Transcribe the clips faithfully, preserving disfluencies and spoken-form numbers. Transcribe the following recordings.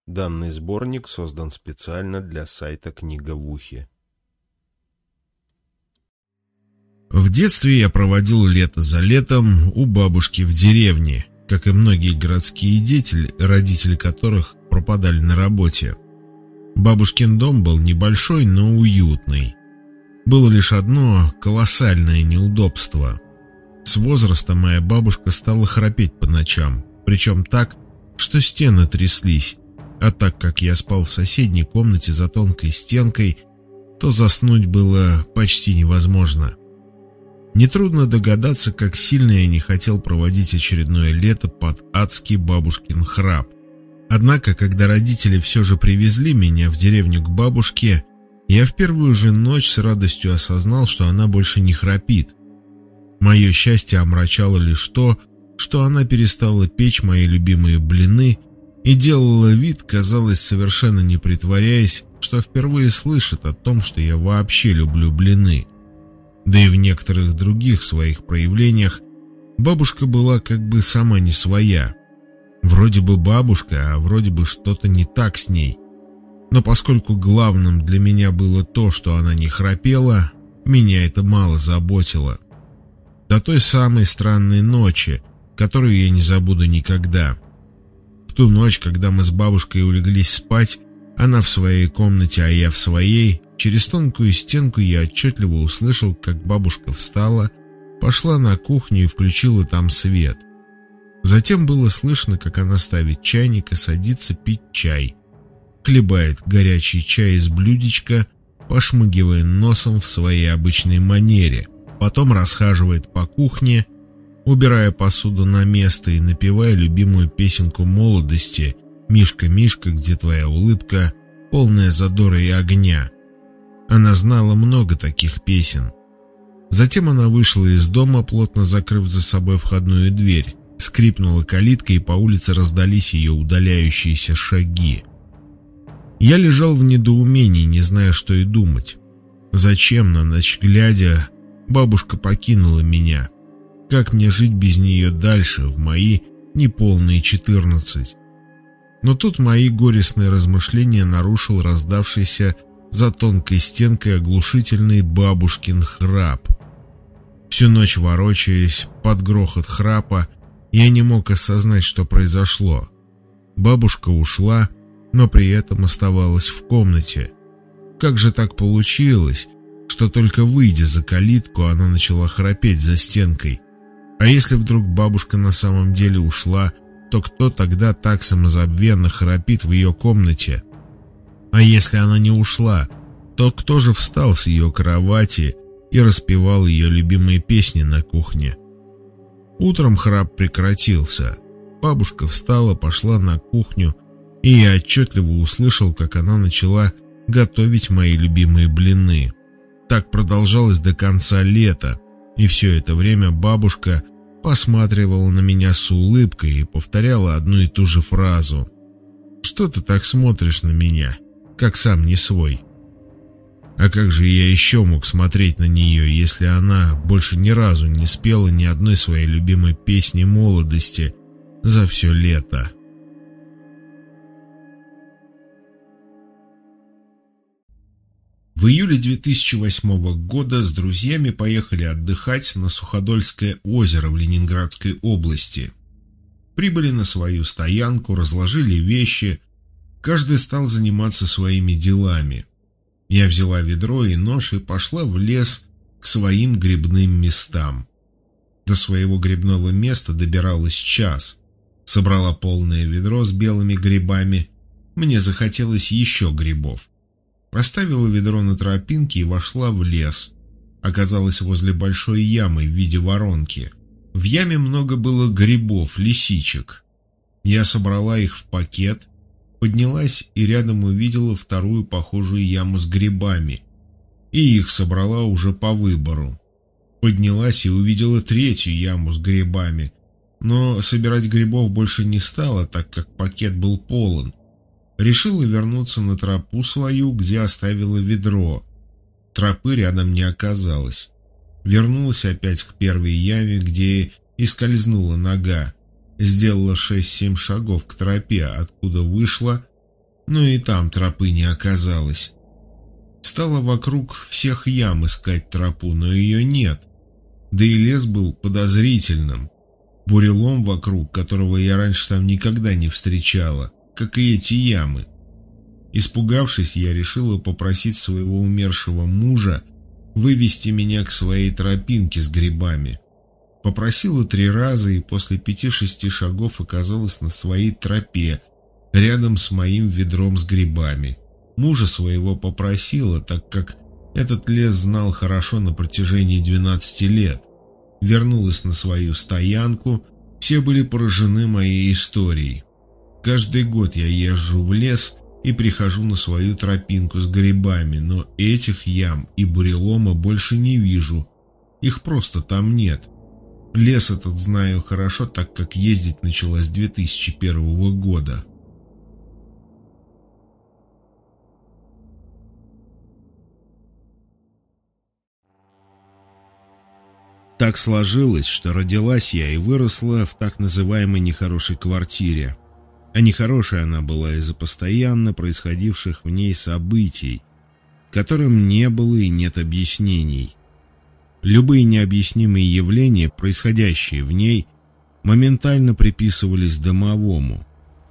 Данный сборник создан специально для сайта «Книга в ухе». В детстве я проводил лето за летом у бабушки в деревне, как и многие городские дети, родители которых пропадали на работе. Бабушкин дом был небольшой, но уютный. Было лишь одно колоссальное неудобство. С возраста моя бабушка стала храпеть по ночам, причем так, что стены тряслись, а так как я спал в соседней комнате за тонкой стенкой, то заснуть было почти невозможно. Нетрудно догадаться, как сильно я не хотел проводить очередное лето под адский бабушкин храп. Однако, когда родители все же привезли меня в деревню к бабушке, я в первую же ночь с радостью осознал, что она больше не храпит. Мое счастье омрачало лишь то, что она перестала печь мои любимые блины и делала вид, казалось, совершенно не притворяясь, что впервые слышит о том, что я вообще люблю блины. Да и в некоторых других своих проявлениях бабушка была как бы сама не своя. Вроде бы бабушка, а вроде бы что-то не так с ней. Но поскольку главным для меня было то, что она не храпела, меня это мало заботило. До той самой странной ночи, которую я не забуду никогда. В ту ночь, когда мы с бабушкой улеглись спать, она в своей комнате, а я в своей, через тонкую стенку я отчетливо услышал, как бабушка встала, пошла на кухню и включила там свет. Затем было слышно, как она ставит чайник и садится пить чай. Хлебает горячий чай из блюдечка, пошмыгивая носом в своей обычной манере. Потом расхаживает по кухне, убирая посуду на место и напевая любимую песенку молодости «Мишка, Мишка, где твоя улыбка, полная задора и огня». Она знала много таких песен. Затем она вышла из дома, плотно закрыв за собой входную дверь. Скрипнула калитка, и по улице раздались ее удаляющиеся шаги. Я лежал в недоумении, не зная, что и думать. Зачем, на ночь глядя, бабушка покинула меня? Как мне жить без нее дальше, в мои неполные четырнадцать? Но тут мои горестные размышления нарушил раздавшийся за тонкой стенкой оглушительный бабушкин храп. Всю ночь ворочаясь под грохот храпа, я не мог осознать, что произошло. Бабушка ушла, но при этом оставалась в комнате. Как же так получилось, что только выйдя за калитку, она начала храпеть за стенкой? А если вдруг бабушка на самом деле ушла, то кто тогда так самозабвенно храпит в ее комнате? А если она не ушла, то кто же встал с ее кровати и распевал ее любимые песни на кухне? Утром храп прекратился. Бабушка встала, пошла на кухню, и я отчетливо услышал, как она начала готовить мои любимые блины. Так продолжалось до конца лета, и все это время бабушка посматривала на меня с улыбкой и повторяла одну и ту же фразу: «Что ты так смотришь на меня, как сам не свой?» А как же я еще мог смотреть на нее, если она больше ни разу не спела ни одной своей любимой песни молодости за все лето? В июле две тысячи восьмого года с друзьями поехали отдыхать на Суходольское озеро в Ленинградской области. Прибыли на свою стоянку, разложили вещи, каждый стал заниматься своими делами. Я взяла ведро и нож и пошла в лес к своим грибным местам. До своего грибного места добиралась час. Собрала полное ведро с белыми грибами. Мне захотелось еще грибов. Поставила ведро на тропинке и вошла в лес. Оказалась возле большой ямы в виде воронки. В яме много было грибов, лисичек. Я собрала их в пакет, поднялась и рядом увидела вторую похожую яму с грибами. И их собрала уже по выбору. Поднялась и увидела третью яму с грибами, но собирать грибов больше не стала, так как пакет был полон. Решила вернуться на тропу свою, где оставила ведро. Тропы рядом не оказалось. Вернулась опять к первой яме, где и скользнула нога. Сделала шесть-семь шагов к тропе, откуда вышла, но и там тропы не оказалось. Стала вокруг всех ям искать тропу, но ее нет. Да и лес был подозрительным. Бурелом вокруг, которого я раньше там никогда не встречала, как и эти ямы. Испугавшись, я решила попросить своего умершего мужа вывести меня к своей тропинке с грибами. Попросила три раза и после пяти-шести шагов оказалась на своей тропе, рядом с моим ведром с грибами. Мужа своего попросила, так как этот лес знал хорошо на протяжении двенадцати лет. Вернулась на свою стоянку, все были поражены моей историей. Каждый год я езжу в лес и прихожу на свою тропинку с грибами, но этих ям и бурелома больше не вижу. Их просто там нет. Лес этот знаю хорошо, так как ездить начала с две тысячи первого года. Так сложилось, что родилась я и выросла в так называемой нехорошей квартире. А нехорошая она была из-за постоянно происходивших в ней событий, которым не было и нет объяснений. Любые необъяснимые явления, происходящие в ней, моментально приписывались домовому.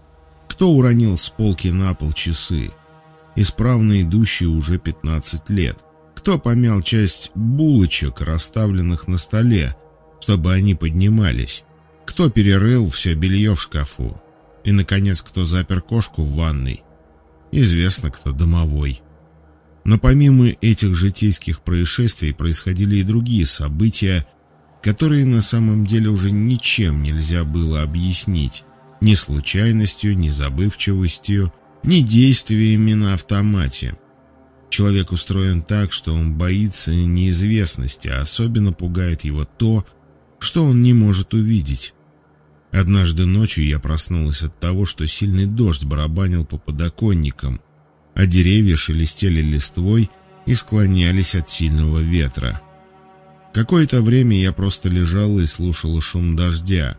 Кто уронил с полки на пол часы, исправно идущие уже пятнадцать лет? Кто помял часть булочек, расставленных на столе, чтобы они поднимались? Кто перерыл все белье в шкафу? И, наконец, кто запер кошку в ванной? Известно, кто домовой. Но помимо этих житейских происшествий происходили и другие события, которые на самом деле уже ничем нельзя было объяснить. Ни случайностью, ни забывчивостью, ни действиями на автомате. Человек устроен так, что он боится неизвестности, а особенно пугает его то, что он не может увидеть. Однажды ночью я проснулась от того, что сильный дождь барабанил по подоконникам, а деревья шелестели листвой и склонялись от сильного ветра. Какое-то время я просто лежала и слушала шум дождя,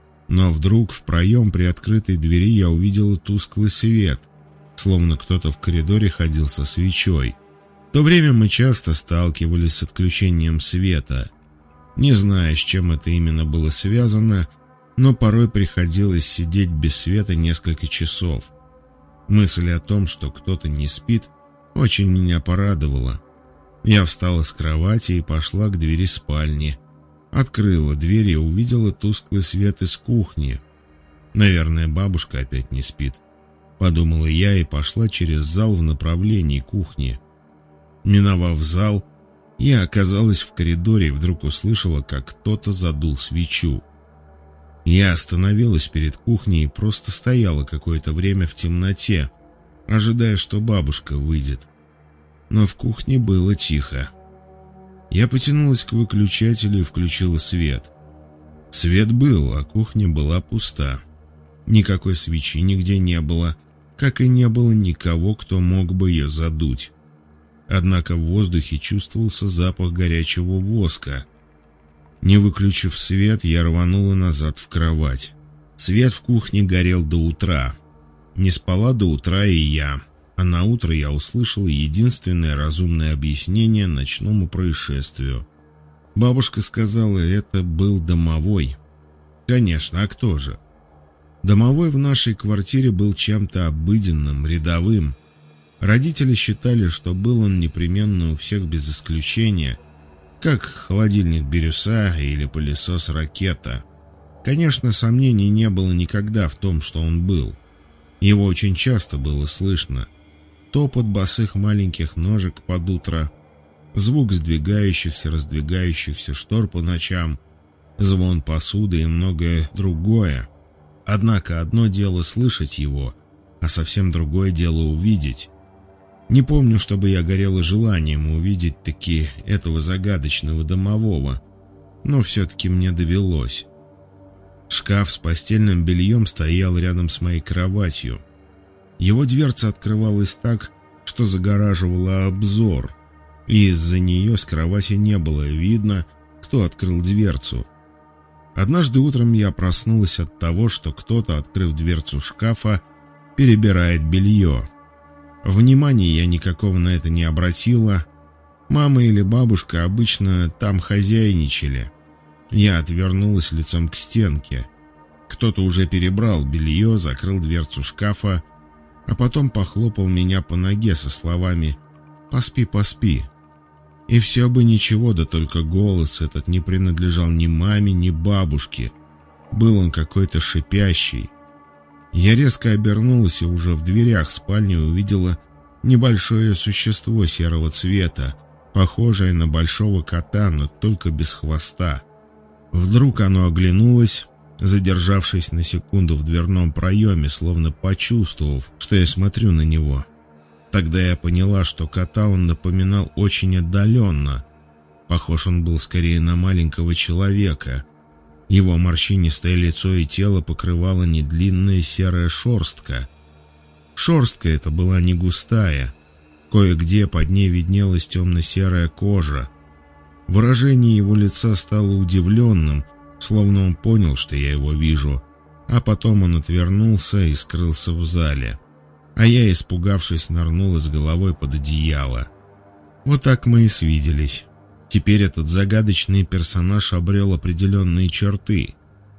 но вдруг в проем при открытой двери я увидела тусклый свет, словно кто-то в коридоре ходил со свечой. В то время мы часто сталкивались с отключением света. Не зная, с чем это именно было связано, но порой приходилось сидеть без света несколько часов. Мысль о том, что кто-то не спит, очень меня порадовала. Я встала с кровати и пошла к двери спальни. Открыла дверь и увидела тусклый свет из кухни. Наверное, бабушка опять не спит. Подумала я и пошла через зал в направлении кухни. Миновав зал, я оказалась в коридоре и вдруг услышала, как кто-то задул свечу. Я остановилась перед кухней и просто стояла какое-то время в темноте, ожидая, что бабушка выйдет. Но в кухне было тихо. Я потянулась к выключателю и включила свет. Свет был, а кухня была пуста. Никакой свечи нигде не было, как и не было никого, кто мог бы ее задуть. Однако в воздухе чувствовался запах горячего воска. Не выключив свет, я рванула назад в кровать. Свет в кухне горел до утра. Не спала до утра и я, а на утро я услышала единственное разумное объяснение ночному происшествию. Бабушка сказала, это был домовой. Конечно, а кто же? Домовой в нашей квартире был чем-то обыденным, рядовым. Родители считали, что был он непременно у всех без исключения, как холодильник бирюса или пылесос ракета. Конечно, сомнений не было никогда в том, что он был. Его очень часто было слышно. Топот босых маленьких ножек под утро, звук сдвигающихся, раздвигающихся штор по ночам, звон посуды и многое другое. Однако одно дело слышать его, а совсем другое дело увидеть. Не помню, чтобы я горела желанием увидеть таки этого загадочного домового, но все-таки мне довелось. Шкаф с постельным бельем стоял рядом с моей кроватью. Его дверца открывалась так, что загораживала обзор, и из-за нее с кровати не было видно, кто открыл дверцу. Однажды утром я проснулась от того, что кто-то, открыв дверцу шкафа, перебирает белье. Внимания я никакого на это не обратила. Мама или бабушка обычно там хозяйничали. Я отвернулась лицом к стенке. Кто-то уже перебрал белье, закрыл дверцу шкафа, а потом похлопал меня по ноге со словами «Поспи, поспи». И все бы ничего, да только голос этот не принадлежал ни маме, ни бабушке. Был он какой-то шипящий. Я резко обернулась и уже в дверях спальни увидела небольшое существо серого цвета, похожее на большого кота, но только без хвоста. Вдруг оно оглянулось, задержавшись на секунду в дверном проеме, словно почувствовав, что я смотрю на него. Тогда я поняла, что кота он напоминал очень отдаленно. Похож он был скорее на маленького человека. Его морщинистое лицо и тело покрывала недлинная серая шерстка. Шерстка эта была не густая. Кое-где под ней виднелась темно-серая кожа. Выражение его лица стало удивленным, словно он понял, что я его вижу, а потом он отвернулся и скрылся в зале. А я, испугавшись, нырнула с головой под одеяло. Вот так мы и свиделись. Теперь этот загадочный персонаж обрел определенные черты.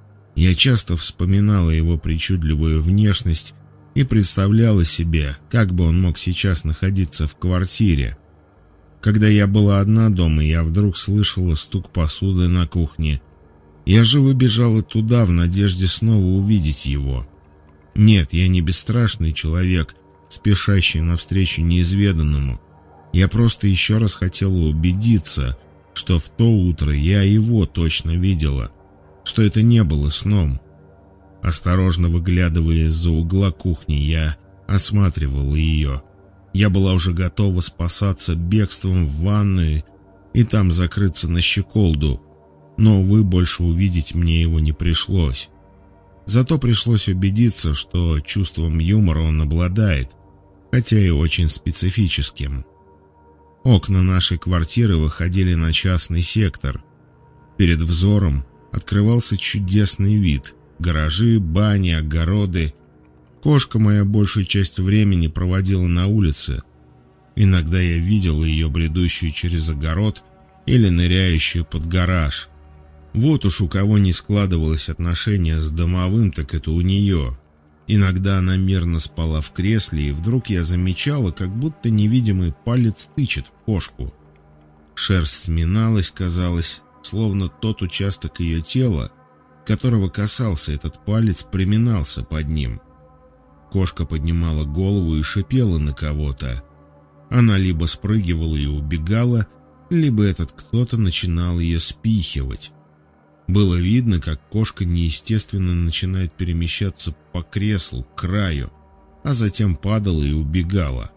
Я часто вспоминала его причудливую внешность и представляла себе, как бы он мог сейчас находиться в квартире. Когда я была одна дома, я вдруг слышала стук посуды на кухне. Я живо бежала туда в надежде снова увидеть его. Нет, я не бесстрашный человек, спешащий навстречу неизведанному. Я просто еще раз хотела убедиться, что в то утро я его точно видела, что это не было сном. Осторожно выглядывая из-за угла кухни, я осматривала ее. Я была уже готова спасаться бегством в ванную и там закрыться на щеколду, но, увы, больше увидеть мне его не пришлось. Зато пришлось убедиться, что чувством юмора он обладает, хотя и очень специфическим. Окна нашей квартиры выходили на частный сектор. Перед взором открывался чудесный вид: гаражи, бани, огороды. Кошка моя большую часть времени проводила на улице. Иногда я видел ее бредущую через огород или ныряющую под гараж. Вот уж у кого не складывалось отношение с домовым, так это у нее. Иногда она мирно спала в кресле, и вдруг я замечала, как будто невидимый палец тычет в кошку. Шерсть сминалась, казалось, словно тот участок ее тела, которого касался этот палец, приминался под ним. Кошка поднимала голову и шипела на кого-то. Она либо спрыгивала и убегала, либо этот кто-то начинал ее спихивать. Было видно, как кошка неестественно начинает перемещаться по креслу, к краю, а затем падала и убегала.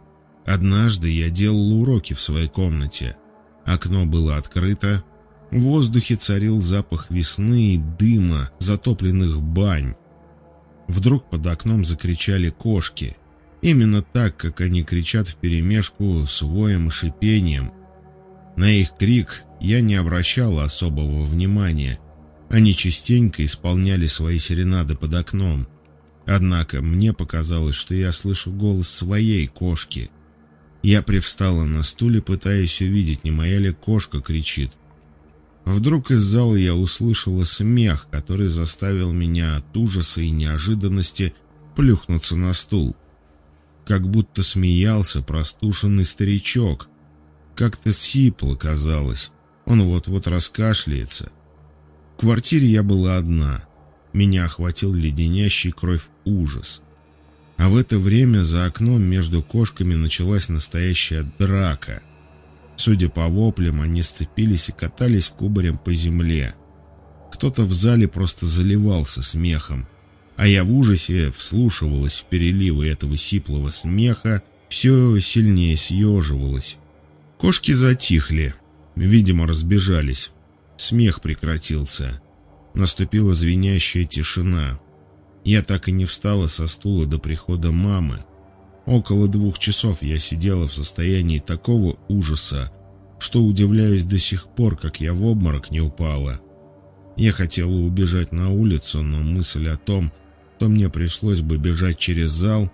Однажды я делал уроки в своей комнате. Окно было открыто, в воздухе царил запах весны и дыма затопленных бань. Вдруг под окном закричали кошки, именно так, как они кричат вперемешку с воем и шипением. На их крик я не обращала особого внимания. Они частенько исполняли свои серенады под окном. Однако мне показалось, что я слышу голос своей кошки. Я привстала на стуле, пытаясь увидеть, не моя ли кошка кричит. Вдруг из зала я услышала смех, который заставил меня от ужаса и неожиданности плюхнуться на стул. Как будто смеялся простуженный старичок. Как-то сипло казалось. Он вот-вот раскашляется. В квартире я была одна. Меня охватил леденящий кровь ужас. А в это время за окном между кошками началась настоящая драка. Судя по воплям, они сцепились и катались кубарем по земле. Кто-то в зале просто заливался смехом, а я в ужасе вслушивалась в переливы этого сиплого смеха, все сильнее съеживалась. Кошки затихли, видимо, разбежались. Смех прекратился. Наступила звенящая тишина. Я так и не встала со стула до прихода мамы. Около двух часов я сидела в состоянии такого ужаса, что удивляюсь до сих пор, как я в обморок не упала. Я хотела убежать на улицу, но мысль о том, что мне пришлось бы бежать через зал,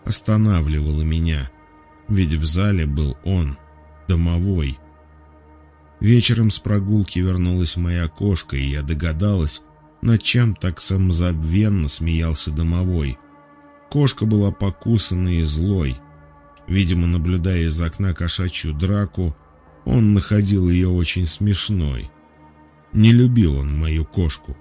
останавливало меня, ведь в зале был он, домовой. Вечером с прогулки вернулась моя кошка, и я догадалась, над чем так самозабвенно смеялся домовой. Кошка была покусанной и злой. Видимо, наблюдая из окна кошачью драку, он находил ее очень смешной. Не любил он мою кошку.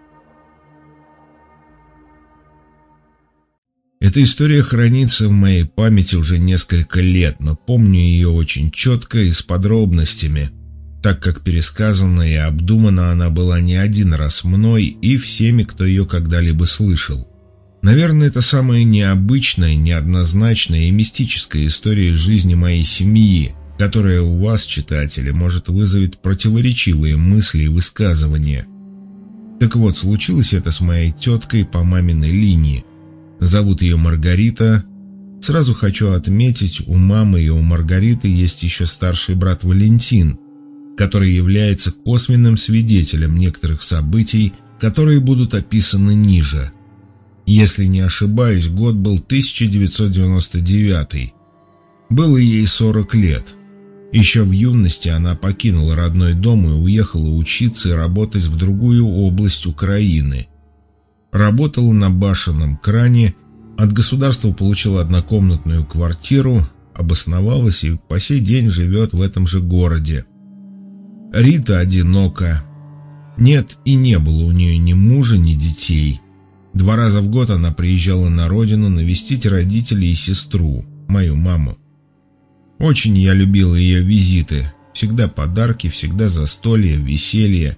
Эта история хранится в моей памяти уже несколько лет, но помню ее очень четко и с подробностями, так как пересказана и обдумана она была не один раз мной и всеми, кто ее когда-либо слышал. Наверное, это самая необычная, неоднозначная и мистическая история жизни моей семьи, которая у вас, читатели, может вызовет противоречивые мысли и высказывания. Так вот, случилось это с моей теткой по маминой линии. Зовут ее Маргарита. Сразу хочу отметить, у мамы и у Маргариты есть еще старший брат Валентин, который является косвенным свидетелем некоторых событий, которые будут описаны ниже. Если не ошибаюсь, год был тысяча девятьсот девяносто девятый. Было ей сорок лет. Еще в юности она покинула родной дом и уехала учиться и работать в другую область Украины. Работала на башенном кране, от государства получила однокомнатную квартиру, обосновалась и по сей день живет в этом же городе. Рита одинока. Нет и не было у нее ни мужа, ни детей. Два раза в год она приезжала на родину навестить родителей и сестру, мою маму. Очень я любила ее визиты. Всегда подарки, всегда застолье, веселье.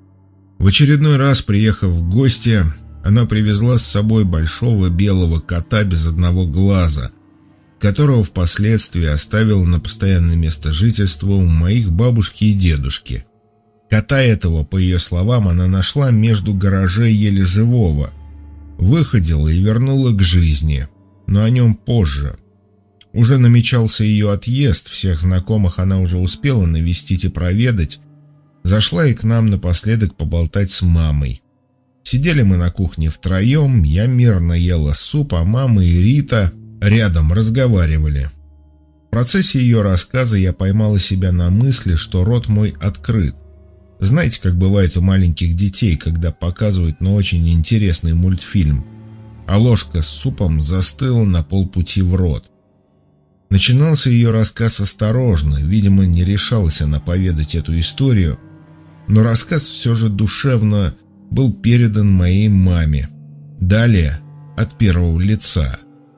В очередной раз, приехав в гости, она привезла с собой большого белого кота без одного глаза, которого впоследствии оставила на постоянное место жительства у моих бабушки и дедушки. Кота этого, по ее словам, она нашла между гаражей еле живого, выходила и вернула к жизни, но о нем позже. Уже намечался ее отъезд, всех знакомых она уже успела навестить и проведать, зашла и к нам напоследок поболтать с мамой. Сидели мы на кухне втроем, я мирно ела суп, а мама и Рита рядом разговаривали. В процессе ее рассказа я поймала себя на мысли, что рот мой открыт. Знаете, как бывает у маленьких детей, когда показывают на очень интересный мультфильм, а ложка с супом застыла на полпути в рот. Начинался ее рассказ осторожно, видимо, не решалась она поведать эту историю, но рассказ все же душевно был передан моей маме. Далее, от первого лица.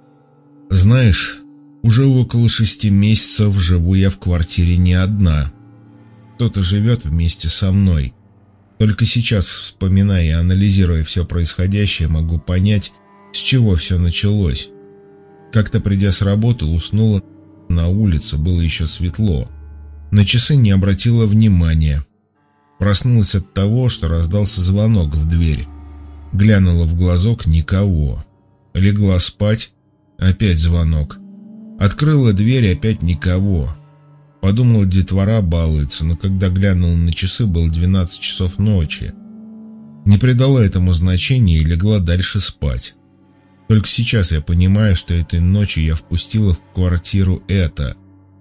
Знаешь, уже около шести месяцев живу я в квартире не одна. Кто-то живет вместе со мной. Только сейчас, вспоминая и анализируя все происходящее, могу понять, с чего все началось. Как-то придя с работы, уснула на улице, было еще светло. На часы не обратила внимания. Проснулась от того, что раздался звонок в дверь. Глянула в глазок — никого. Легла спать — опять звонок. Открыла дверь — опять никого. Подумала, детвора балуется, но когда глянула на часы, было двенадцать часов ночи. Не придала этому значения и легла дальше спать. Только сейчас я понимаю, что этой ночью я впустила в квартиру это.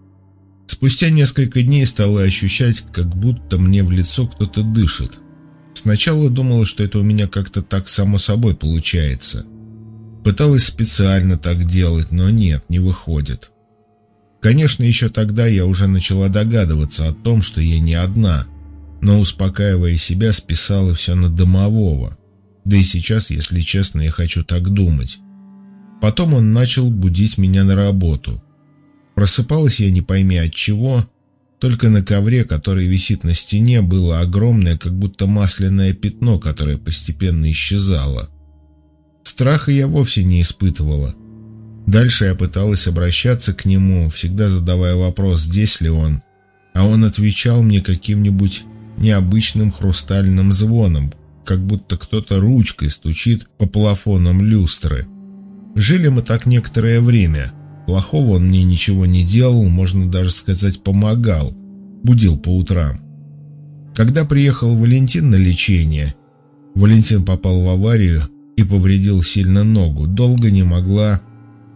Спустя несколько дней стала ощущать, как будто мне в лицо кто-то дышит. Сначала думала, что это у меня как-то так само собой получается. Пыталась специально так делать, но нет, не выходит. Конечно, еще тогда я уже начала догадываться о том, что я не одна, но, успокаивая себя, списала все на домового. Да и сейчас, если честно, я хочу так думать. Потом он начал будить меня на работу. Просыпалась я не пойми от чего, только на ковре, который висит на стене, было огромное, как будто масляное пятно, которое постепенно исчезало. Страха я вовсе не испытывала. Дальше я пыталась обращаться к нему, всегда задавая вопрос, здесь ли он, а он отвечал мне каким-нибудь необычным хрустальным звоном, как будто кто-то ручкой стучит по плафонам люстры. Жили мы так некоторое время. Плохого он мне ничего не делал, можно даже сказать, помогал, будил по утрам. Когда приехал Валентин на лечение, Валентин попал в аварию и повредил сильно ногу, долго не могла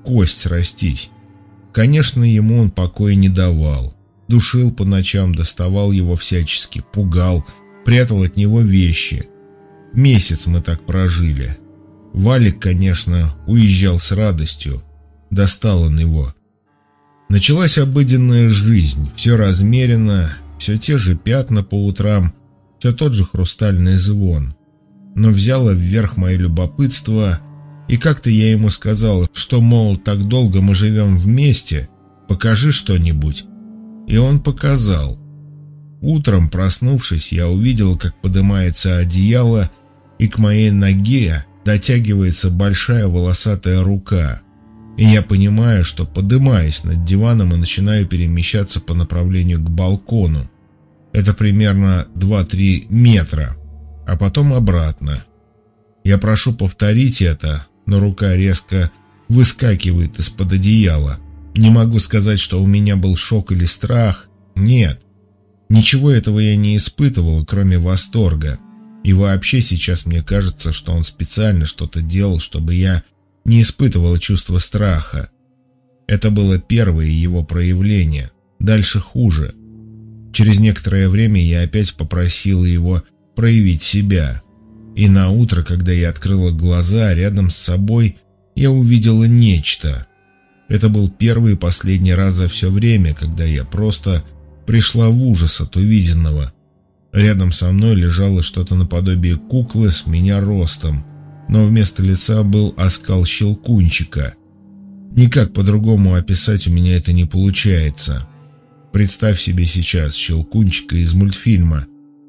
кость растись. Конечно, ему он покоя не давал. Душил по ночам, доставал его всячески, пугал, прятал от него вещи. Месяц мы так прожили. Валик, конечно, уезжал с радостью. Достал он его. Началась обыденная жизнь, все размеренно, все те же пятна по утрам, все тот же хрустальный звон. Но взяло вверх мое любопытство, и как-то я ему сказал, что, мол, так долго мы живем вместе, покажи что-нибудь. И он показал. Утром, проснувшись, я увидел, как поднимается одеяло, и к моей ноге дотягивается большая волосатая рука. И я понимаю, что поднимаюсь над диваном и начинаю перемещаться по направлению к балкону. Это примерно два-три метра, а потом обратно. Я прошу повторить это, но рука резко выскакивает из-под одеяла. Не могу сказать, что у меня был шок или страх. Нет, ничего этого я не испытывал, кроме восторга. И вообще сейчас мне кажется, что он специально что-то делал, чтобы я не испытывал чувства страха. Это было первое его проявление. Дальше хуже. Через некоторое время я опять попросил его проявить себя. И на утро, когда я открыла глаза, рядом с собой я увидела нечто. Это был первый и последний раз за все время, когда я просто пришла в ужас от увиденного. Рядом со мной лежало что-то наподобие куклы с меня ростом, но вместо лица был оскал щелкунчика. Никак по-другому описать у меня это не получается. Представь себе сейчас щелкунчика из мультфильма.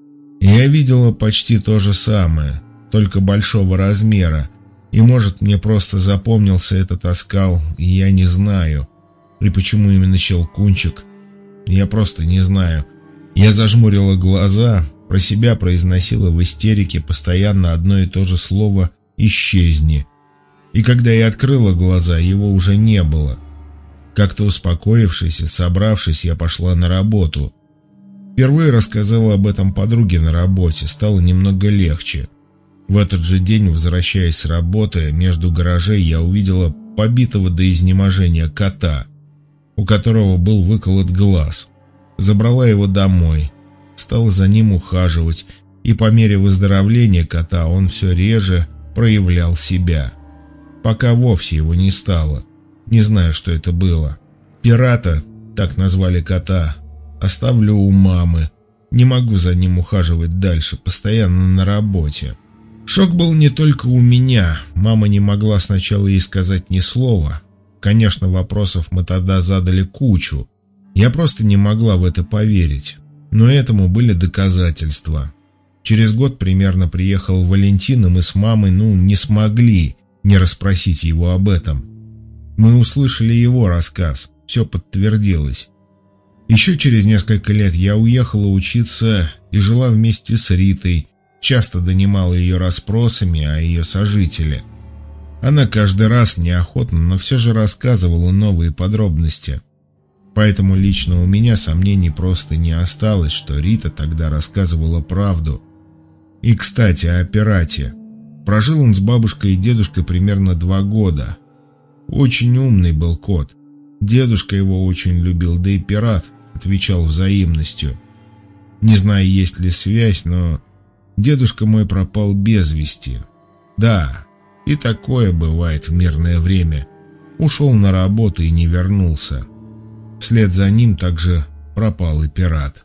Я видела почти то же самое, только большого размера, и, может, мне просто запомнился этот оскал, и я не знаю. И почему именно щелкунчик? Я просто не знаю. Я зажмурила глаза, про себя произносила в истерике постоянно одно и то же слово «исчезни». И когда я открыла глаза, его уже не было. Как-то успокоившись и собравшись, я пошла на работу. Впервые рассказала об этом подруге на работе, стало немного легче. В этот же день, возвращаясь с работы, между гаражей я увидела побитого до изнеможения кота, у которого был выколот глаз. Забрала его домой, стала за ним ухаживать, и по мере выздоровления кота он все реже проявлял себя. Пока вовсе его не стало. Не знаю, что это было. Пирата, так назвали кота, оставлю у мамы. Не могу за ним ухаживать дальше, постоянно на работе. Шок был не только у меня. Мама не могла сначала ей сказать ни слова. Конечно, вопросов мы тогда задали кучу. Я просто не могла в это поверить. Но этому были доказательства. Через год примерно приехал Валентин, и мы с мамой, ну, не смогли не расспросить его об этом. Мы услышали его рассказ, все подтвердилось. Еще через несколько лет я уехала учиться и жила вместе с Ритой, часто донимала ее расспросами о ее сожителе. Она каждый раз неохотно, но все же рассказывала новые подробности. Поэтому лично у меня сомнений просто не осталось, что Рита тогда рассказывала правду. И, кстати, о пирате. Прожил он с бабушкой и дедушкой примерно два года. Очень умный был кот. Дедушка его очень любил, да и пират отвечал взаимностью. Не знаю, есть ли связь, но дедушка мой пропал без вести. Да, и такое бывает в мирное время. Ушел на работу и не вернулся. Вслед за ним также пропал и пират.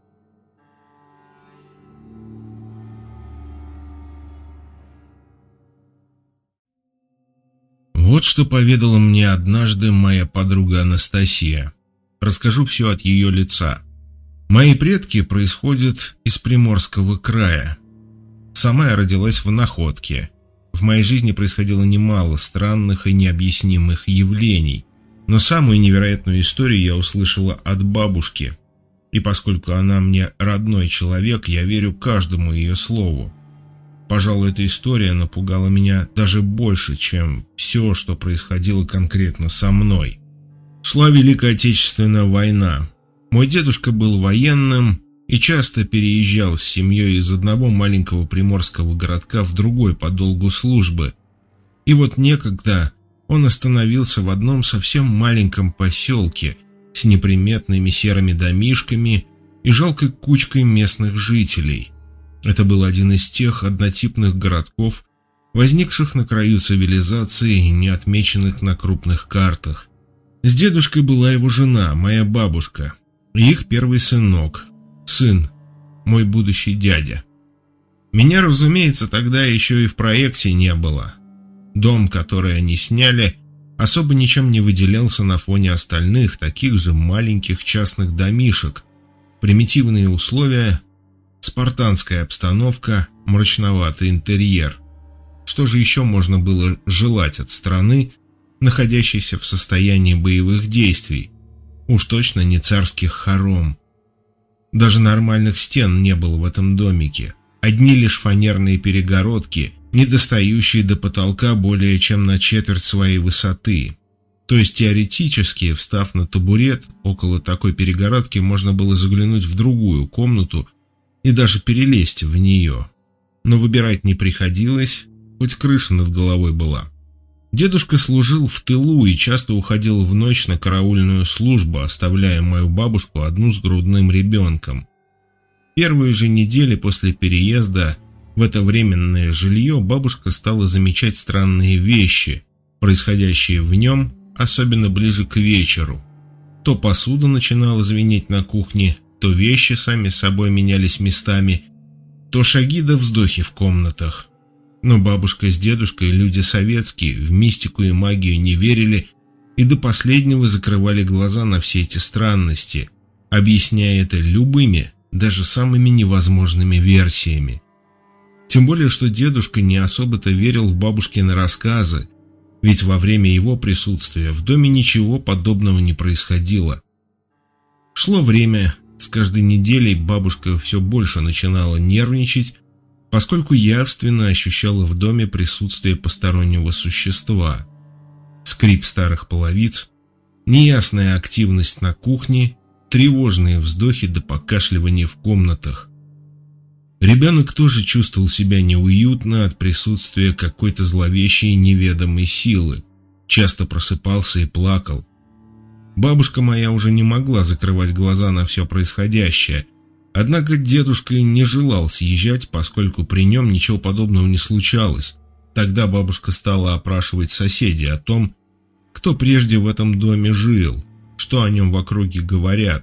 Вот что поведала мне однажды моя подруга Анастасия. Расскажу все от ее лица. Мои предки происходят из Приморского края. Сама я родилась в Находке. В моей жизни происходило немало странных и необъяснимых явлений. Но самую невероятную историю я услышала от бабушки. И поскольку она мне родной человек, я верю каждому ее слову. Пожалуй, эта история напугала меня даже больше, чем все, что происходило конкретно со мной. Шла Великая Отечественная война. Мой дедушка был военным и часто переезжал с семьей из одного маленького приморского городка в другой по долгу службы. И вот некогда он остановился в одном совсем маленьком поселке с неприметными серыми домишками и жалкой кучкой местных жителей. Это был один из тех однотипных городков, возникших на краю цивилизации и не отмеченных на крупных картах. С дедушкой была его жена, моя бабушка, и их первый сынок, сын, мой будущий дядя. Меня, разумеется, тогда еще и в проекте не было. Дом, который они сняли, особо ничем не выделялся на фоне остальных таких же маленьких частных домишек. Примитивные условия, спартанская обстановка, мрачноватый интерьер. Что же еще можно было желать от страны, находящейся в состоянии боевых действий? Уж точно не царских хором. Даже нормальных стен не было в этом домике. Одни лишь фанерные перегородки, не достающие до потолка более чем на четверть своей высоты. То есть теоретически, встав на табурет, около такой перегородки можно было заглянуть в другую комнату и даже перелезть в нее. Но выбирать не приходилось, хоть крыша над головой была. Дедушка служил в тылу и часто уходил в ночь на караульную службу, оставляя мою бабушку одну с грудным ребенком. Первые же недели после переезда в это временное жилье бабушка стала замечать странные вещи, происходящие в нем, особенно ближе к вечеру. То посуда начинала звенеть на кухне, то вещи сами собой менялись местами, то шаги да вздохи в комнатах. Но бабушка с дедушкой, люди советские, в мистику и магию не верили и до последнего закрывали глаза на все эти странности, объясняя это любыми, даже самыми невозможными версиями. Тем более, что дедушка не особо-то верил в бабушкины рассказы, ведь во время его присутствия в доме ничего подобного не происходило. Шло время, с каждой неделей бабушка все больше начинала нервничать, поскольку явственно ощущала в доме присутствие постороннего существа. Скрип старых половиц, неясная активность на кухне, тревожные вздохи до покашливания в комнатах. Ребенок тоже чувствовал себя неуютно от присутствия какой-то зловещей неведомой силы, часто просыпался и плакал. Бабушка моя уже не могла закрывать глаза на все происходящее, однако дедушка не желал съезжать, поскольку при нем ничего подобного не случалось. Тогда бабушка стала опрашивать соседей о том, кто прежде в этом доме жил, что о нем в округе говорят,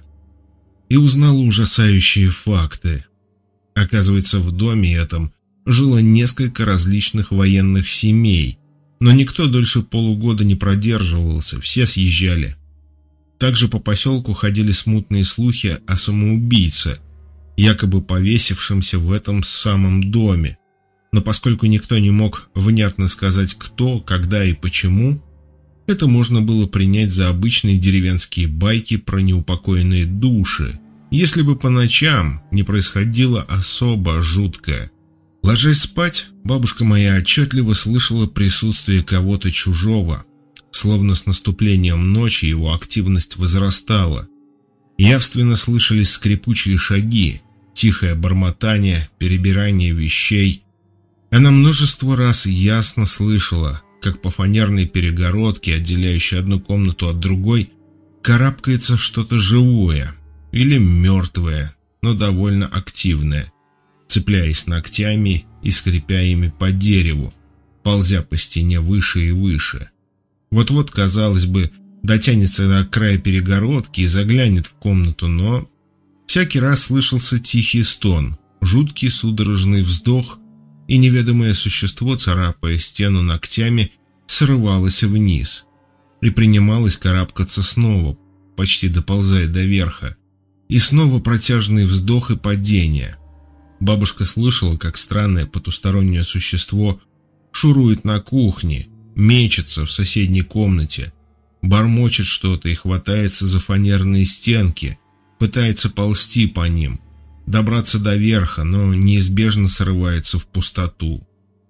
и узнала ужасающие факты. Оказывается, в доме этом жило несколько различных военных семей, но никто дольше полугода не продерживался, все съезжали. Также по поселку ходили смутные слухи о самоубийце, якобы повесившемся в этом самом доме. Но поскольку никто не мог внятно сказать кто, когда и почему, это можно было принять за обычные деревенские байки про неупокоенные души, если бы по ночам не происходило особо жуткое. Ложась спать, бабушка моя отчетливо слышала присутствие кого-то чужого, словно с наступлением ночи его активность возрастала. Явственно слышались скрипучие шаги, тихое бормотание, перебирание вещей. Она множество раз ясно слышала, как по фанерной перегородке, отделяющей одну комнату от другой, карабкается что-то живое или мертвое, но довольно активное, цепляясь ногтями и скрипя ими по дереву, ползя по стене выше и выше. Вот-вот, казалось бы, дотянется до края перегородки и заглянет в комнату, но всякий раз слышался тихий стон, жуткий судорожный вздох, и неведомое существо, царапая стену ногтями, срывалось вниз и принималось карабкаться снова, почти доползая до верха, и снова протяжный вздох и падение. Бабушка слышала, как странное потустороннее существо шурует на кухне, мечется в соседней комнате, бормочет что-то и хватается за фанерные стенки, пытается ползти по ним, добраться до верха, но неизбежно срывается в пустоту.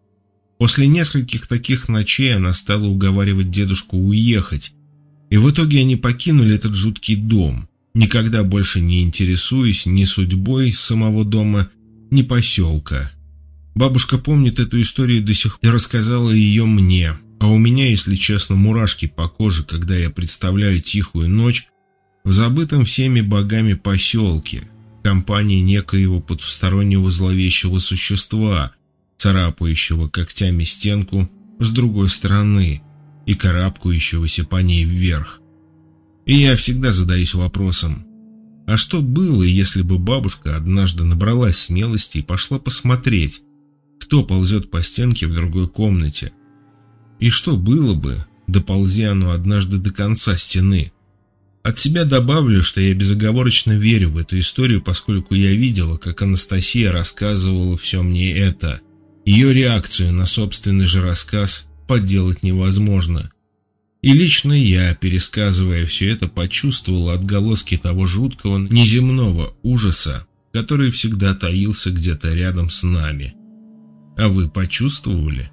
После нескольких таких ночей она стала уговаривать дедушку уехать, и в итоге они покинули этот жуткий дом, никогда больше не интересуясь ни судьбой самого дома, ни поселка. Бабушка помнит эту историю до сих пор и рассказала ее мне, А у меня, если честно, мурашки по коже, когда я представляю тихую ночь в забытом всеми богами поселке, в компании некоего потустороннего зловещего существа, царапающего когтями стенку с другой стороны и карабкающегося по ней вверх. И я всегда задаюсь вопросом, а что было, если бы бабушка однажды набралась смелости и пошла посмотреть, кто ползет по стенке в другой комнате? И что было бы, доползи оно однажды до конца стены? От себя добавлю, что я безоговорочно верю в эту историю, поскольку я видела, как Анастасия рассказывала все мне это. Ее реакцию на собственный же рассказ подделать невозможно. И лично я, пересказывая все это, почувствовал отголоски того жуткого неземного ужаса, который всегда таился где-то рядом с нами. А вы почувствовали?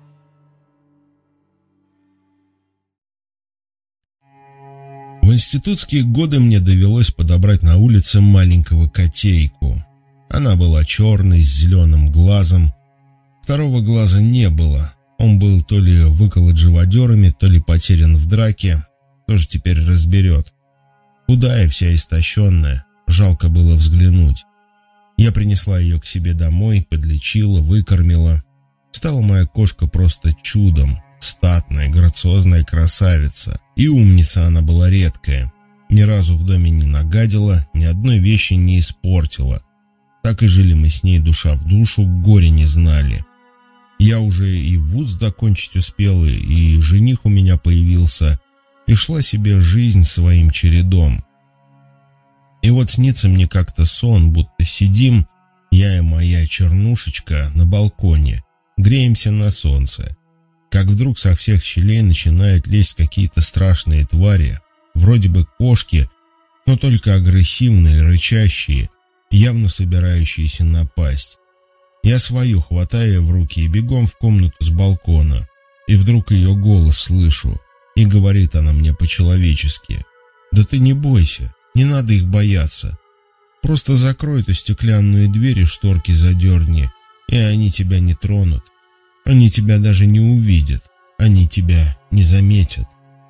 В институтские годы мне довелось подобрать на улице маленького котейку. Она была черной, с зеленым глазом. Второго глаза не было. Он был то ли выколот живодерами, то ли потерян в драке. Тоже теперь разберет. Худая, вся истощенная. Жалко было взглянуть. Я принесла ее к себе домой, подлечила, выкормила. Стала моя кошка просто чудом. Статная, грациозная красавица. И умница она была редкая. Ни разу в доме не нагадила, ни одной вещи не испортила. Так и жили мы с ней душа в душу, горе не знали. Я уже и вуз закончить успел, и жених у меня появился, и шла себе жизнь своим чередом. И вот снится мне как-то сон, будто сидим, я и моя чернушечка, на балконе, греемся на солнце. Как вдруг со всех щелей начинают лезть какие-то страшные твари, вроде бы кошки, но только агрессивные, рычащие, явно собирающиеся напасть. Я свою хватаю в руки и бегом в комнату с балкона, и вдруг ее голос слышу, и говорит она мне по-человечески: «Да ты не бойся, не надо их бояться. Просто закрой эту стеклянную дверь и шторки задерни, и они тебя не тронут. Они тебя даже не увидят, они тебя не заметят».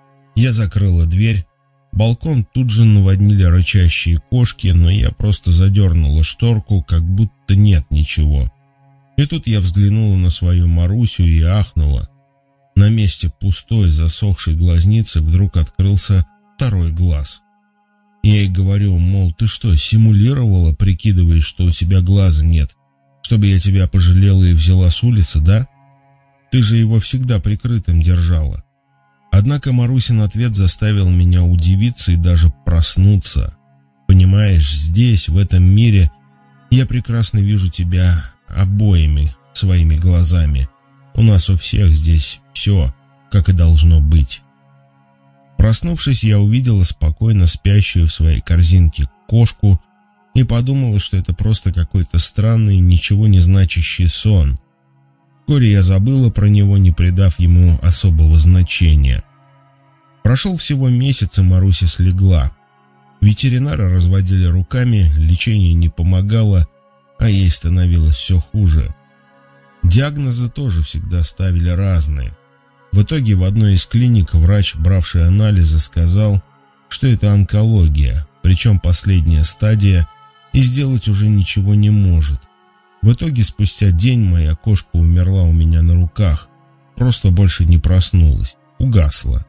Я закрыла дверь. Балкон тут же наводнили рычащие кошки, но я просто задернула шторку, как будто нет ничего. И тут я взглянула на свою Марусю и ахнула. На месте пустой, засохшей глазницы вдруг открылся второй глаз. Я ей говорю, мол, ты что, симулировала, прикидываешь, что у тебя глаза нет, чтобы я тебя пожалела и взяла с улицы, да? Ты же его всегда прикрытым держала. Однако Марусин ответ заставил меня удивиться и даже проснуться. Понимаешь, здесь, в этом мире, я прекрасно вижу тебя обоими своими глазами. У нас у всех здесь все, как и должно быть. Проснувшись, я увидела спокойно спящую в своей корзинке кошку и подумала, что это просто какой-то странный, ничего не значащий сон. Вскоре я забыла про него, не придав ему особого значения. Прошел всего месяц, и Маруся слегла. Ветеринары разводили руками, лечение не помогало, а ей становилось все хуже. Диагнозы тоже всегда ставили разные. В итоге в одной из клиник врач, бравший анализы, сказал, что это онкология, причем последняя стадия, и сделать уже ничего не может. В итоге спустя день моя кошка умерла у меня на руках, просто больше не проснулась, угасла.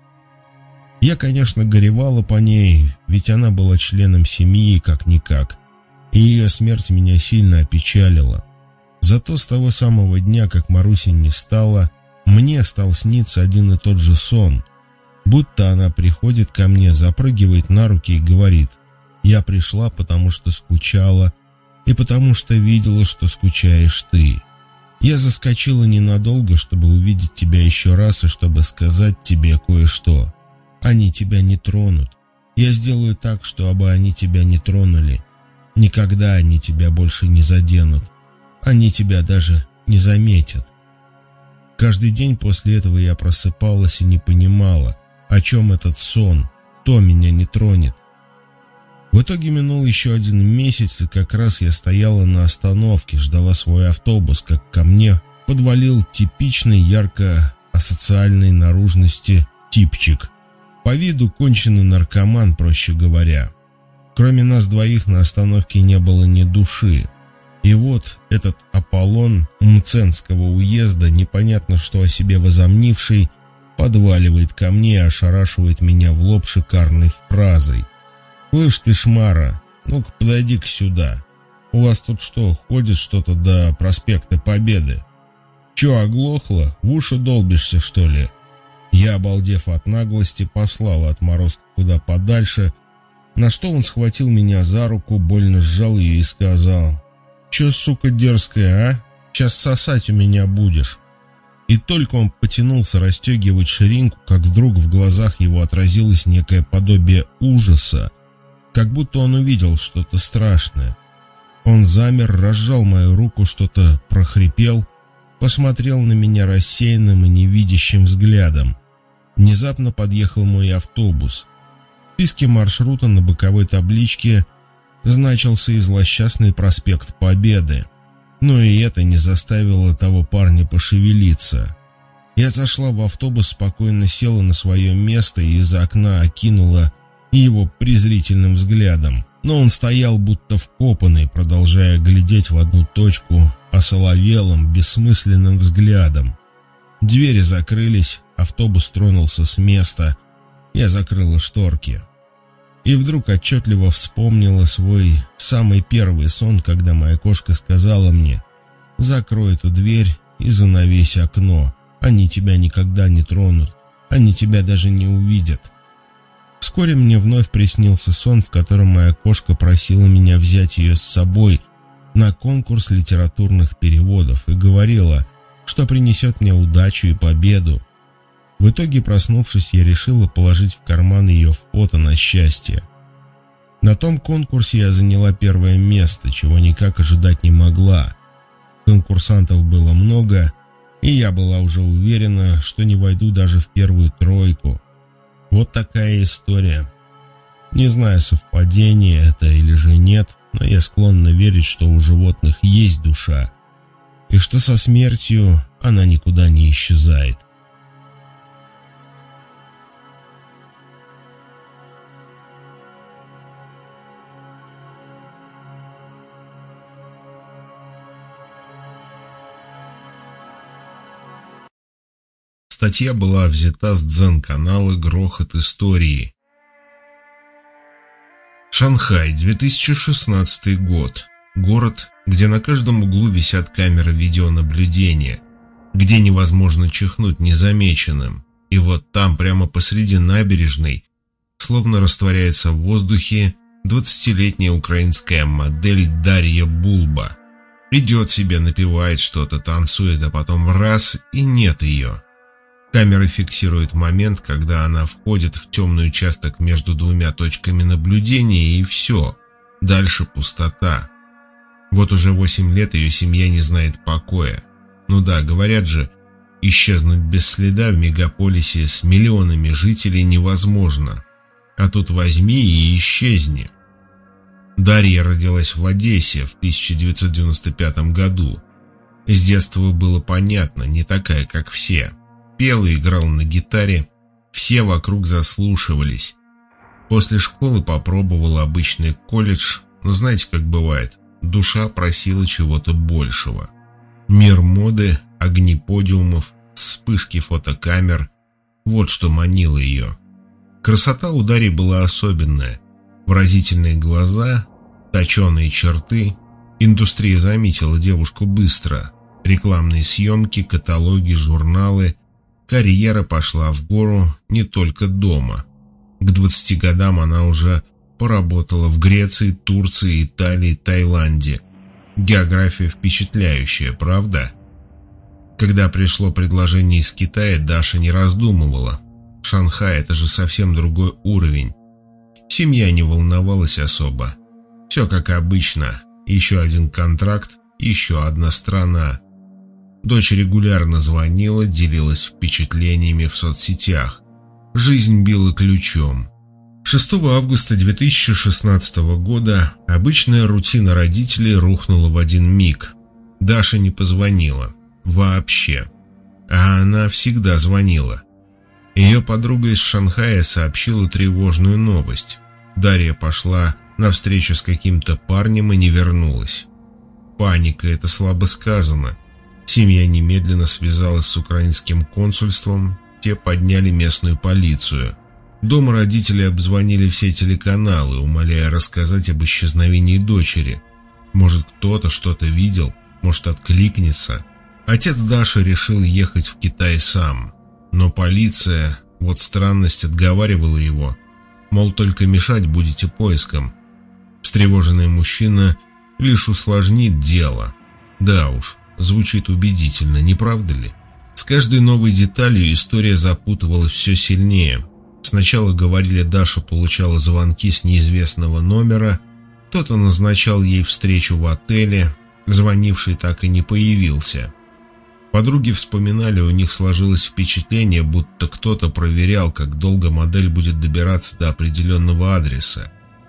Я, конечно, горевала по ней, ведь она была членом семьи как-никак, и ее смерть меня сильно опечалила. Зато с того самого дня, как Маруси не стало, мне стал сниться один и тот же сон, будто она приходит ко мне, запрыгивает на руки и говорит: «Я пришла, потому что скучала, и потому что видела, что скучаешь ты. Я заскочила ненадолго, чтобы увидеть тебя еще раз и чтобы сказать тебе кое-что. Они тебя не тронут. Я сделаю так, чтобы они тебя не тронули. Никогда они тебя больше не заденут. Они тебя даже не заметят». Каждый день после этого я просыпалась и не понимала, о чем этот сон, кто меня не тронет. В итоге минул еще один месяц, и как раз я стояла на остановке, ждала свой автобус, как ко мне подвалил типичный ярко асоциальной наружности типчик. По виду конченый наркоман, проще говоря. Кроме нас двоих на остановке не было ни души. И вот этот Аполлон Мценского уезда, непонятно что о себе возомнивший, подваливает ко мне и ошарашивает меня в лоб шикарной фразой. «Слышь ты, шмара, ну-ка подойди-ка сюда. У вас тут что, ходит что-то до проспекта Победы? Че, оглохло? В уши долбишься, что ли?» Я, обалдев от наглости, послал отморозка куда подальше, на что он схватил меня за руку, больно сжал ее и сказал: «Че, сука дерзкая, а? Сейчас сосать у меня будешь». И только он потянулся расстегивать ширинку, как вдруг в глазах его отразилось некое подобие ужаса, как будто он увидел что-то страшное. Он замер, разжал мою руку, что-то прохрипел, посмотрел на меня рассеянным и невидящим взглядом. Внезапно подъехал мой автобус. В списке маршрута на боковой табличке значился и злосчастный проспект Победы. Но и это не заставило того парня пошевелиться. Я зашла в автобус, спокойно села на свое место и из окна окинула его презрительным взглядом. Но он стоял будто вкопанный, продолжая глядеть в одну точку осоловелым, бессмысленным взглядом. Двери закрылись, автобус тронулся с места. Я закрыла шторки. И вдруг отчетливо вспомнила свой самый первый сон, когда моя кошка сказала мне: «Закрой эту дверь и занавесь окно. Они тебя никогда не тронут. Они тебя даже не увидят». Вскоре мне вновь приснился сон, в котором моя кошка просила меня взять ее с собой на конкурс литературных переводов и говорила, что принесет мне удачу и победу. В итоге, проснувшись, я решила положить в карман ее фото на счастье. На том конкурсе я заняла первое место, чего никак ожидать не могла. Конкурсантов было много, и я была уже уверена, что не войду даже в первую тройку. Вот такая история. Не знаю, совпадение это или же нет, но я склонна верить, что у животных есть душа, и что со смертью она никуда не исчезает. Статья была взята с дзен-канала «Грохот истории». Шанхай, две тысячи шестнадцатый год. Город, где на каждом углу висят камеры видеонаблюдения, где невозможно чихнуть незамеченным. И вот там, прямо посреди набережной, словно растворяется в воздухе двадцатилетняя украинская модель Дарья Булба. Идет себе, напевает что-то, танцует, а потом раз — и нет ее. Камера фиксирует момент, когда она входит в темный участок между двумя точками наблюдения, и все. Дальше пустота. Вот уже восемь лет ее семья не знает покоя. Ну да, говорят же, исчезнуть без следа в мегаполисе с миллионами жителей невозможно. А тут возьми и исчезни. Дарья родилась в Одессе в тысяча девятьсот девяносто пятом году. С детства было понятно, не такая, как все. Пела, играла на гитаре, все вокруг заслушивались. После школы попробовала обычный колледж, но знаете, как бывает, душа просила чего-то большего. Мир моды, огни подиумов, вспышки фотокамер – вот что манило ее. Красота у Дарьи была особенная. Выразительные глаза, точеные черты. Индустрия заметила девушку быстро. Рекламные съемки, каталоги, журналы. Карьера пошла в гору не только дома. К двадцати годам она уже поработала в Греции, Турции, Италии, Таиланде. География впечатляющая, правда? Когда пришло предложение из Китая, Даша не раздумывала. Шанхай — это же совсем другой уровень. Семья не волновалась особо. Все как обычно. Еще один контракт, еще одна страна. Дочь регулярно звонила, делилась впечатлениями в соцсетях. Жизнь била ключом. шестого августа две тысячи шестнадцатого года обычная рутина родителей рухнула в один миг. Даша не позвонила. Вообще. А она всегда звонила. Ее подруга из Шанхая сообщила тревожную новость. Дарья пошла на встречу с каким-то парнем и не вернулась. Паника — это слабо сказано. Семья немедленно связалась с украинским консульством, те подняли местную полицию. Дома родители обзвонили все телеканалы, умоляя рассказать об исчезновении дочери. Может, кто-то что-то видел, может, откликнется. Отец Даши решил ехать в Китай сам. Но полиция, вот странность, отговаривала его. Мол, только мешать будете поискам. Встревоженный мужчина лишь усложнит дело. Да уж, звучит убедительно, не правда ли? С каждой новой деталью история запутывалась все сильнее. Сначала говорили, Даша получала звонки с неизвестного номера, кто-то назначал ей встречу в отеле, звонивший так и не появился. Подруги вспоминали, у них сложилось впечатление, будто кто-то проверял, как долго модель будет добираться до определенного адреса.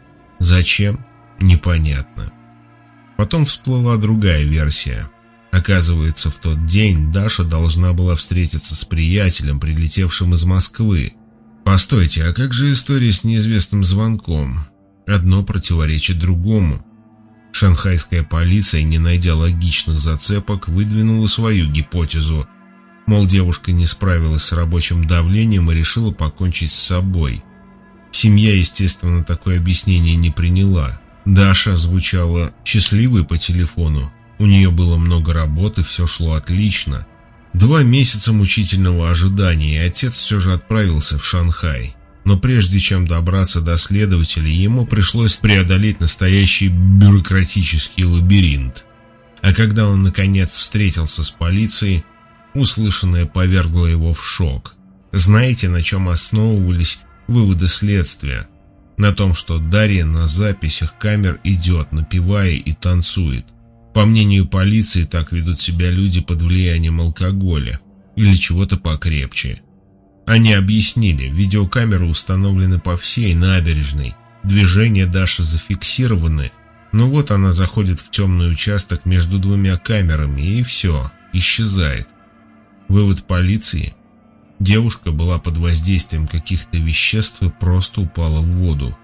Зачем? Непонятно. Потом всплыла другая версия. Оказывается, в тот день Даша должна была встретиться с приятелем, прилетевшим из Москвы. Постойте, а как же история с неизвестным звонком? Одно противоречит другому. Шанхайская полиция, не найдя логичных зацепок, выдвинула свою гипотезу. Мол, девушка не справилась с рабочим давлением и решила покончить с собой. Семья, естественно, такое объяснение не приняла. Даша звучала счастливой по телефону. У нее было много работы, все шло отлично. Два месяца мучительного ожидания, и отец все же отправился в Шанхай. Но прежде чем добраться до следователей, ему пришлось преодолеть настоящий бюрократический лабиринт. А когда он, наконец, встретился с полицией, услышанное повергло его в шок. Знаете, на чем основывались выводы следствия? На том, что Дарья на записях камер идет, напевая и танцует. По мнению полиции, так ведут себя люди под влиянием алкоголя или чего-то покрепче. Они объяснили, видеокамеры установлены по всей набережной, движения Даши зафиксированы, но вот она заходит в темный участок между двумя камерами и все, исчезает. Вывод полиции: девушка была под воздействием каких-то веществ и просто упала в воду.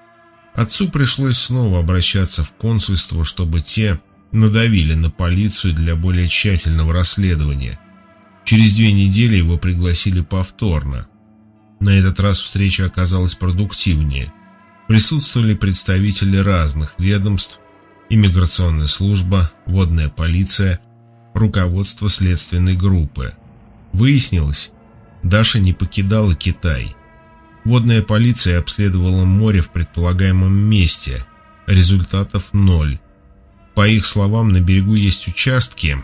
Отцу пришлось снова обращаться в консульство, чтобы те надавили на полицию для более тщательного расследования. Через две недели его пригласили повторно. На этот раз встреча оказалась продуктивнее. Присутствовали представители разных ведомств: иммиграционная служба, водная полиция, руководство следственной группы. Выяснилось, Даша не покидала Китай. Водная полиция обследовала море в предполагаемом месте. Результатов ноль. По их словам, на берегу есть участки,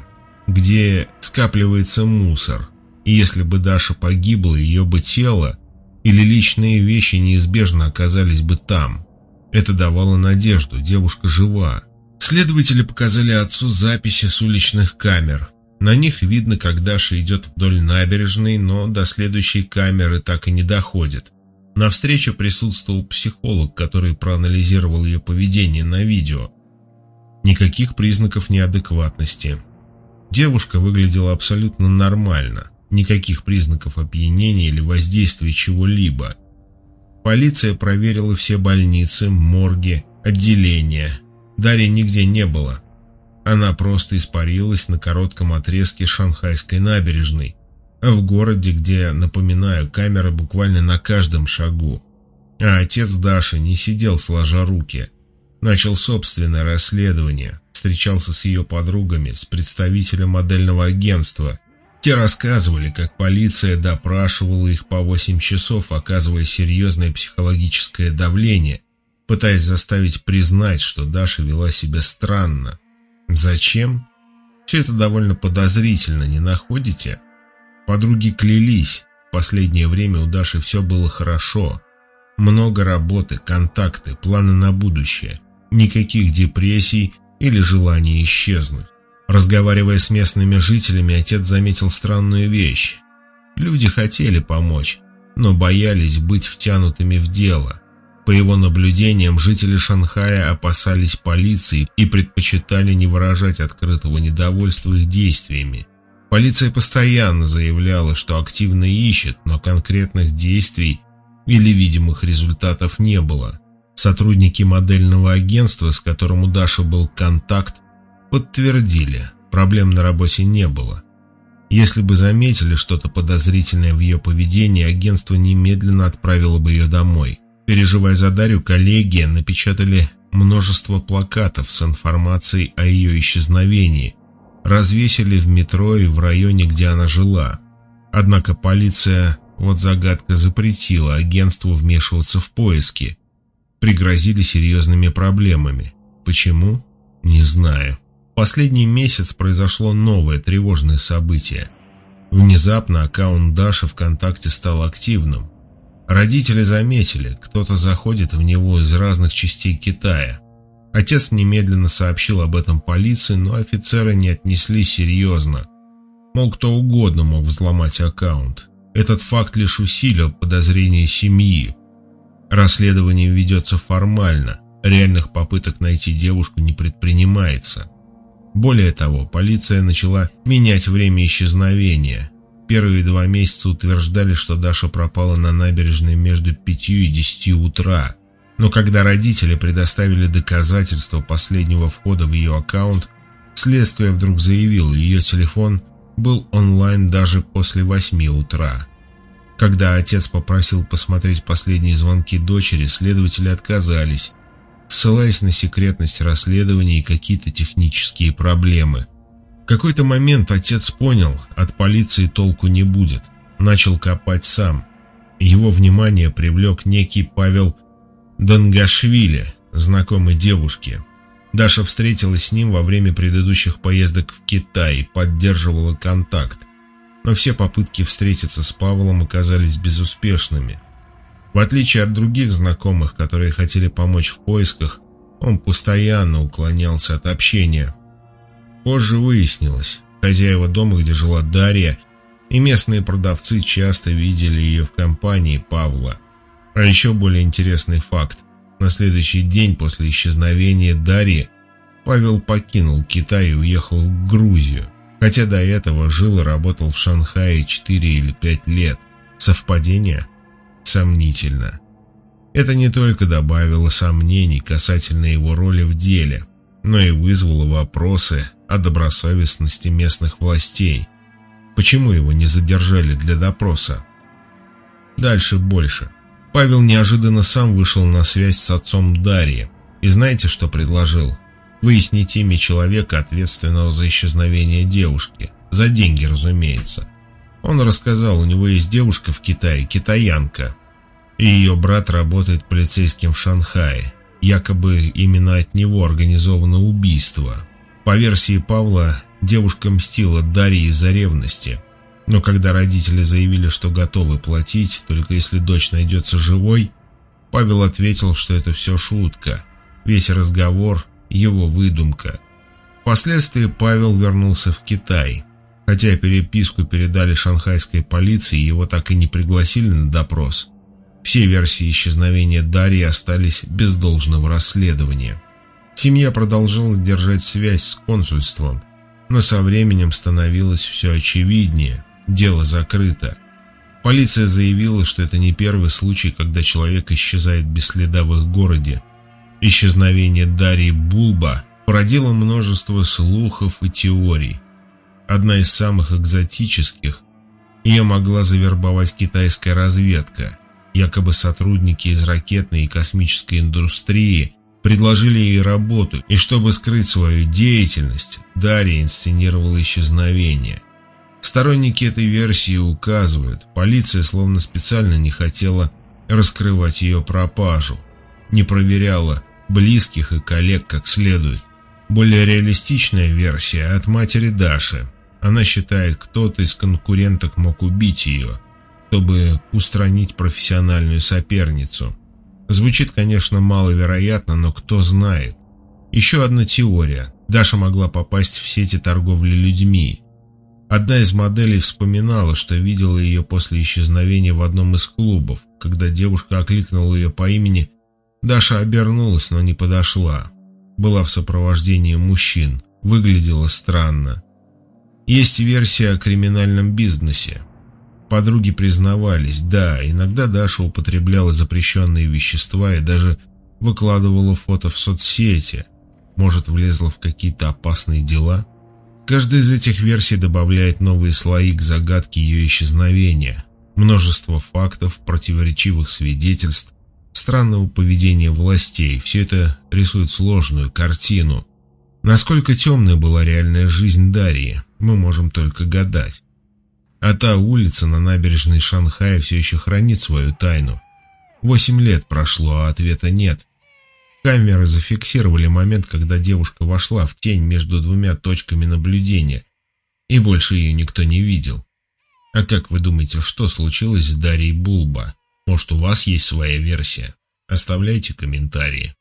где скапливается мусор, и если бы Даша погибла, ее бы тело или личные вещи неизбежно оказались бы там. Это давало надежду, девушка жива. Следователи показали отцу записи с уличных камер. На них видно, как Даша идет вдоль набережной, но до следующей камеры так и не доходит. На встрече присутствовал психолог, который проанализировал ее поведение на видео. Никаких признаков неадекватности. Девушка выглядела абсолютно нормально, никаких признаков опьянения или воздействия чего-либо. Полиция проверила все больницы, морги, отделения. Дарьи нигде не было. Она просто испарилась на коротком отрезке Шанхайской набережной, а в городе, где, напоминаю, камеры буквально на каждом шагу. А отец Даши не сидел сложа руки. Начал собственное расследование, встречался с ее подругами, с представителем модельного агентства. Те рассказывали, как полиция допрашивала их по восемь часов, оказывая серьезное психологическое давление, пытаясь заставить признать, что Даша вела себя странно. Зачем? Все это довольно подозрительно, не находите? Подруги клялись, в последнее время у Даши все было хорошо. Много работы, контакты, планы на будущее. Никаких депрессий или желания исчезнуть. Разговаривая с местными жителями, отец заметил странную вещь. Люди хотели помочь, но боялись быть втянутыми в дело. По его наблюдениям, жители Шанхая опасались полиции и предпочитали не выражать открытого недовольства их действиями. Полиция постоянно заявляла, что активно ищет, но конкретных действий или видимых результатов не было. Сотрудники модельного агентства, с которым у Даши был контакт, подтвердили, проблем на работе не было. Если бы заметили что-то подозрительное в ее поведении, агентство немедленно отправило бы ее домой. Переживая за Дарью, коллеги напечатали множество плакатов с информацией о ее исчезновении, развесили в метро и в районе, где она жила. Однако полиция, вот загадка, запретила агентству вмешиваться в поиски. Пригрозили серьезными проблемами. Почему? Не знаю. В последний месяц произошло новое тревожное событие. Внезапно аккаунт Даши ВКонтакте стал активным. Родители заметили, кто-то заходит в него из разных частей Китая. Отец немедленно сообщил об этом полиции, но офицеры не отнеслись серьезно. Мол, кто угодно мог взломать аккаунт. Этот факт лишь усилил подозрения семьи. Расследование ведется формально, реальных попыток найти девушку не предпринимается. Более того, полиция начала менять время исчезновения. Первые два месяца утверждали, что Даша пропала на набережной между пятью и десятью утра. Но когда родители предоставили доказательства последнего входа в ее аккаунт, следствие вдруг заявило, ее телефон был онлайн даже после восьми утра. Когда отец попросил посмотреть последние звонки дочери, следователи отказались, ссылаясь на секретность расследования и какие-то технические проблемы. В какой-то момент отец понял, от полиции толку не будет, начал копать сам. Его внимание привлек некий Павел Дангашвили, знакомый девушки. Даша встретилась с ним во время предыдущих поездок в Китай и поддерживала контакт, но все попытки встретиться с Павлом оказались безуспешными. В отличие от других знакомых, которые хотели помочь в поисках, он постоянно уклонялся от общения. Позже выяснилось, хозяева дома, где жила Дарья, и местные продавцы часто видели ее в компании Павла. А еще более интересный факт. На следующий день после исчезновения Дарьи Павел покинул Китай и уехал в Грузию, хотя до этого жил и работал в Шанхае четыре или пять лет. Совпадение? Сомнительно. Это не только добавило сомнений касательно его роли в деле, но и вызвало вопросы о добросовестности местных властей. Почему его не задержали для допроса? Дальше больше. Павел неожиданно сам вышел на связь с отцом Дарьи. И знаете, что предложил? Выяснить имя человека, ответственного за исчезновение девушки. За деньги, разумеется. Он рассказал, у него есть девушка в Китае, китаянка. И ее брат работает полицейским в Шанхае. Якобы именно от него организовано убийство. По версии Павла, девушка мстила Дарье из-за ревности. Но когда родители заявили, что готовы платить, только если дочь найдется живой, Павел ответил, что это все шутка. Весь разговор – его выдумка. Впоследствии Павел вернулся в Китай. Хотя переписку передали шанхайской полиции, его так и не пригласили на допрос. Все версии исчезновения Дарьи остались без должного расследования. Семья продолжала держать связь с консульством, но со временем становилось все очевиднее. Дело закрыто. Полиция заявила, что это не первый случай, когда человек исчезает без следа в их городе. Исчезновение Дарьи Булба породило множество слухов и теорий. Одна из самых экзотических – ее могла завербовать китайская разведка. Якобы сотрудники из ракетной и космической индустрии предложили ей работу, и чтобы скрыть свою деятельность, Дарья инсценировала исчезновение. Сторонники этой версии указывают, полиция словно специально не хотела раскрывать ее пропажу, не проверяла близких и коллег как следует. Более реалистичная версия от матери Даши. Она считает, кто-то из конкуренток мог убить ее, чтобы устранить профессиональную соперницу. Звучит, конечно, маловероятно, но кто знает. Еще одна теория. Даша могла попасть в сети торговли людьми. Одна из моделей вспоминала, что видела ее после исчезновения в одном из клубов. Когда девушка окликнула ее по имени, Даша обернулась, но не подошла. Была в сопровождении мужчин. Выглядела странно. Есть версия о криминальном бизнесе. Подруги признавались, да, иногда Даша употребляла запрещенные вещества и даже выкладывала фото в соцсети. Может, влезла в какие-то опасные дела? Каждая из этих версий добавляет новые слои к загадке ее исчезновения. Множество фактов, противоречивых свидетельств, странного поведения властей. Все это рисует сложную картину. Насколько темной была реальная жизнь Дарьи, мы можем только гадать. А та улица на набережной Шанхая все еще хранит свою тайну. Восемь лет прошло, а ответа нет. Камеры зафиксировали момент, когда девушка вошла в тень между двумя точками наблюдения, и больше ее никто не видел. А как вы думаете, что случилось с Дарьей Булба? Может, у вас есть своя версия? Оставляйте комментарии.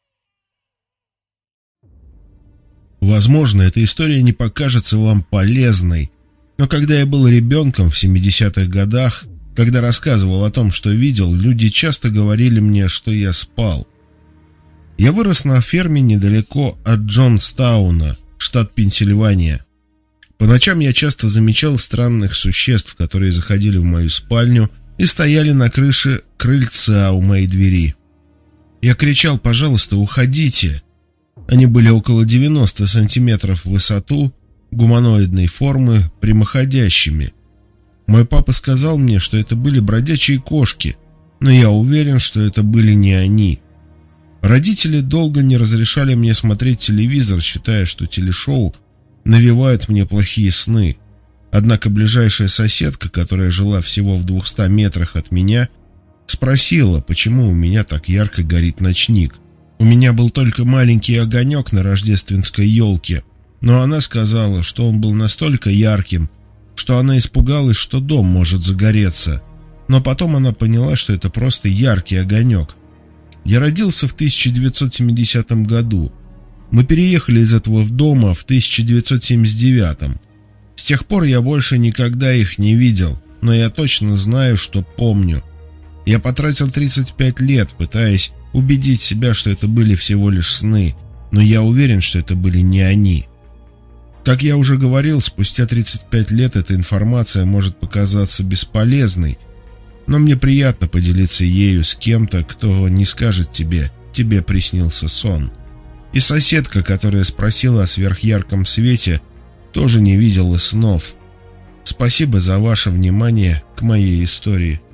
Возможно, эта история не покажется вам полезной, но когда я был ребенком в семидесятых годах, когда рассказывал о том, что видел, люди часто говорили мне, что я спал. Я вырос на ферме недалеко от Джонстауна, штат Пенсильвания. По ночам я часто замечал странных существ, которые заходили в мою спальню и стояли на крыше крыльца у моей двери. Я кричал: «Пожалуйста, уходите!» Они были около девяноста сантиметров в высоту, гуманоидной формы, прямоходящими. Мой папа сказал мне, что это были бродячие кошки, но я уверен, что это были не они. Родители долго не разрешали мне смотреть телевизор, считая, что телешоу навевают мне плохие сны. Однако ближайшая соседка, которая жила всего в двухстах метрах от меня, спросила, почему у меня так ярко горит ночник. У меня был только маленький огонек на рождественской елке, но она сказала, что он был настолько ярким, что она испугалась, что дом может загореться. Но потом она поняла, что это просто яркий огонек. Я родился в тысяча девятьсот семидесятом году. Мы переехали из этого дома в тысяча девятьсот семьдесят девятом. С тех пор я больше никогда их не видел, но я точно знаю, что помню. Я потратил тридцать пять лет, пытаясь убедить себя, что это были всего лишь сны, но я уверен, что это были не они. Как я уже говорил, спустя тридцать пять лет эта информация может показаться бесполезной, но мне приятно поделиться ею с кем-то, кто не скажет тебе: «Тебе приснился сон». И соседка, которая спросила о сверхярком свете, тоже не видела снов. Спасибо за ваше внимание к моей истории.